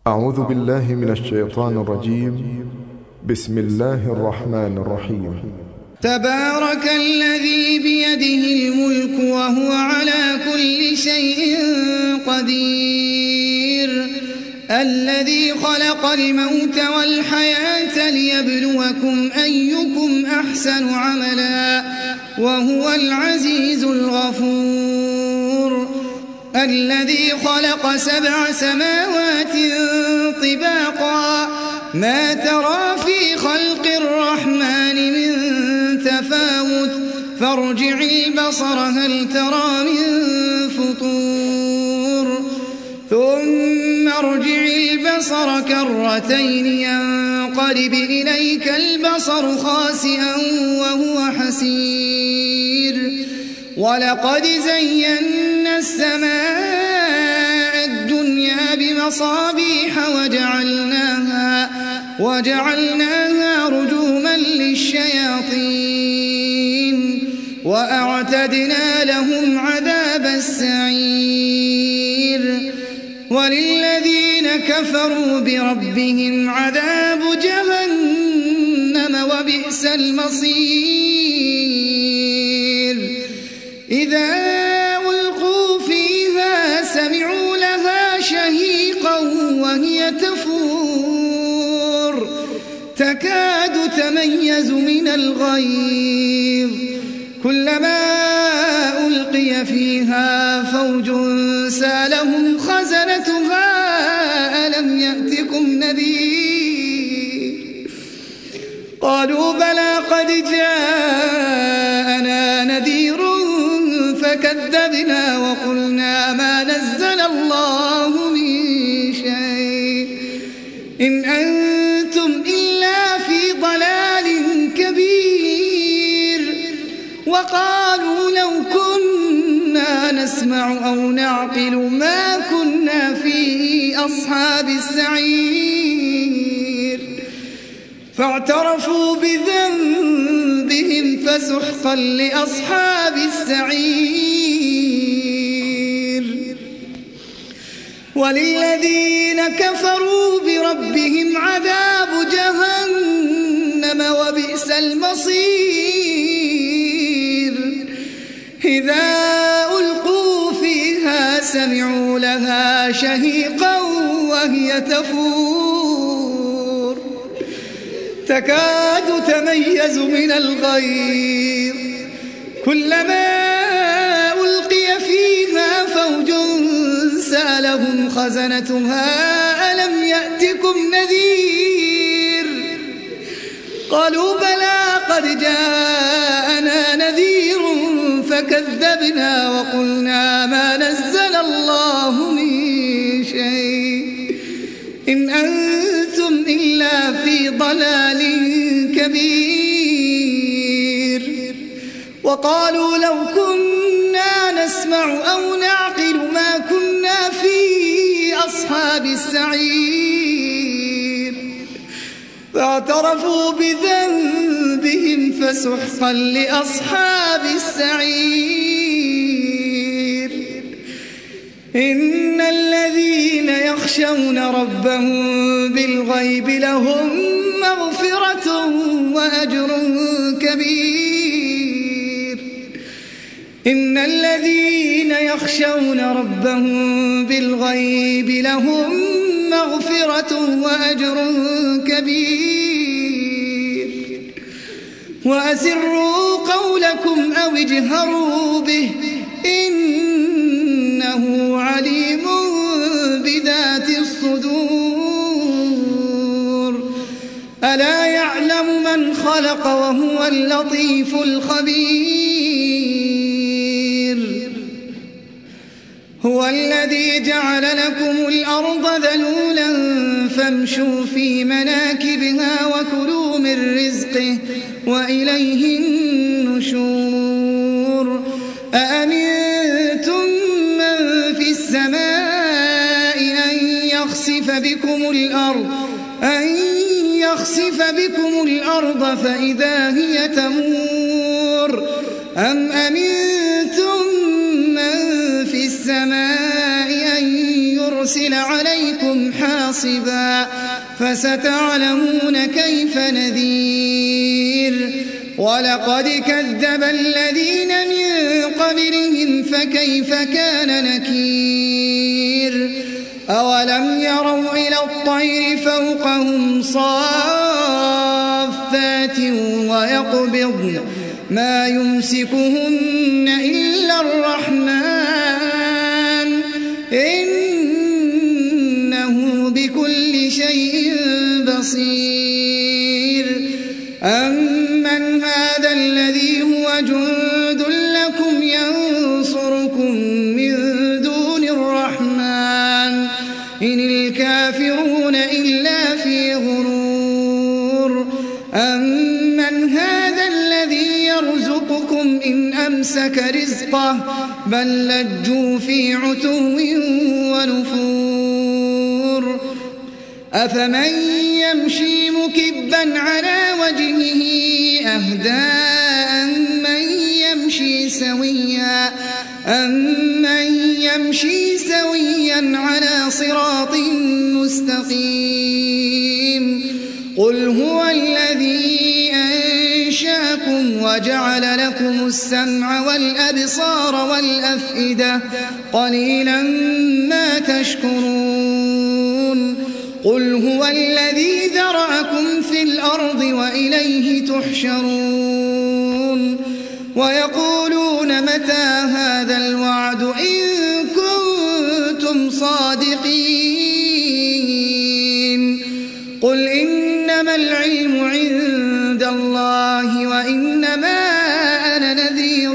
أعوذ بالله من الشيطان الرجيم. بسم الله الرحمن الرحيم. تبارك الذي بيده الملك وهو على كل شيء قدير، الذي خلق الموت والحياة ليبلوكم أيكم أحسن عملا وهو العزيز الغفور، الذي خلق 7 سماوات طباقا ما ترى في خلق الرحمن من تفاوت فارجع البصر هل ترى من فطور ثم ارجع البصر كرتين ينقلب إليك البصر خاسئا وهو حسير، ولقد زينا السماء الدنيا بمصابيح وجعلناها رجوما للشياطين وأعتدنا لهم عذاب السعير، وللذين كفروا بربهم عذاب جهنم وبئس المصير. إذا ألقوا فيها سمعوا لها شهيقا وهي تفور تكاد تميز من الغيظ، كلما ألقي فيها فوج سالهم خزنتها ألم يأتكم نذير، قالوا بلى قد جاءنا نذير فكذبنا وقلنا ما نزل الله من شيء إن أنتم إلا في ضلال كبير، وقالوا لو كنا نسمع أو نعقل ما كنا في أصحاب السعير، فاعترفوا بذنبهم فسحقا لأصحاب السعير. وللذين كفروا بربهم عذاب جهنم وبئس المصير. إذا ألقوا فيها سمعوا لها شهيقا وهي تفور تكاد تميز من الغيظ، كلما ألقي فيها فوج سألهم خزنتها ألم يأتكم نذير، قالوا بلى قد جاءنا نذير فكذبنا وقلنا ما نزل الله من شيء إن أنتم إلا في ضلال كبير، وقالوا لو كنا نسمع أو نعقل ما كنا في أصحاب السعير، فاعترفوا بذنبهم فسحقا لأصحاب السعير. إن الذين يخشون ربهم بالغيب لهم مغفرة وأجر كبير. إن الذين يخشون ربهم بالغيب لهم مغفرة وأجر كبير. وأسروا قولكم أو اجهروا به إنه عليم بذات الصدور. ألا يعلم من خلق وهو اللطيف الخبير. هو الذي جعل لكم الأرض ذلولا فامشوا في مناكبها وكلوا من رزقه وإليه النشور. أأمنتم من في السماء أن يخسف بكم الأرض فإذا هي تمور أم أمنتم من في السماء أن ليرسل عليكم حاصبا فستعلمون كيف نذير ولقد كذب الذين من قبلهم فكيف كان نكير أولم يروا إلى الطير فوقهم صافات ويقبضن ما يمسكهن إلا الرحمن إنه بكل شيء بصير أمن هذا الذي هو جند لكم ينصركم من دون الرحمن إن الكافرون إلا في غرور أمن هذا الذي يرزقكم إن أمسك رزقه بل لجوا في عتو ونفور أفمن يمشي مكبا على وجهه أهدى أمن يمشي سويا على صراط مستقيم قل هو الذي أنشاكم وجعل لكم السمع والأبصار والأفئدة قليلا ما تشكرون قل هو الذي ذرأكم في الأرض وإليه تحشرون ويقولون متى هذا الوعد إن كنتم صادقين قل إنما العلم عند الله وإنما أنا نذير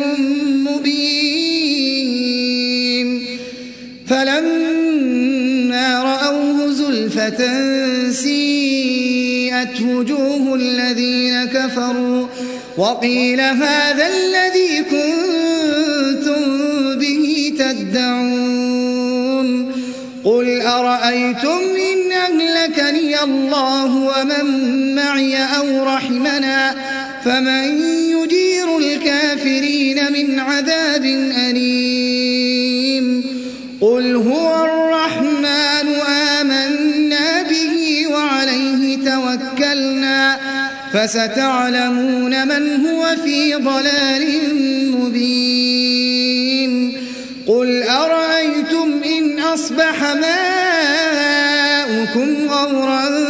مبين فلما رأوه زلفة سيئت وجوه الذين كفروا وقيل هذا الذي كنتم به تدعون قل أرأيتم إن أهلكني الله ومن معي أو رحمنا فمن يجير الكافرين من عذاب أليم قل هو الرحمن آمنا به وعليه توكلنا فستعلمون من هو في ضلال مبين قل أرأيتم إن أصبح ماؤكم غورا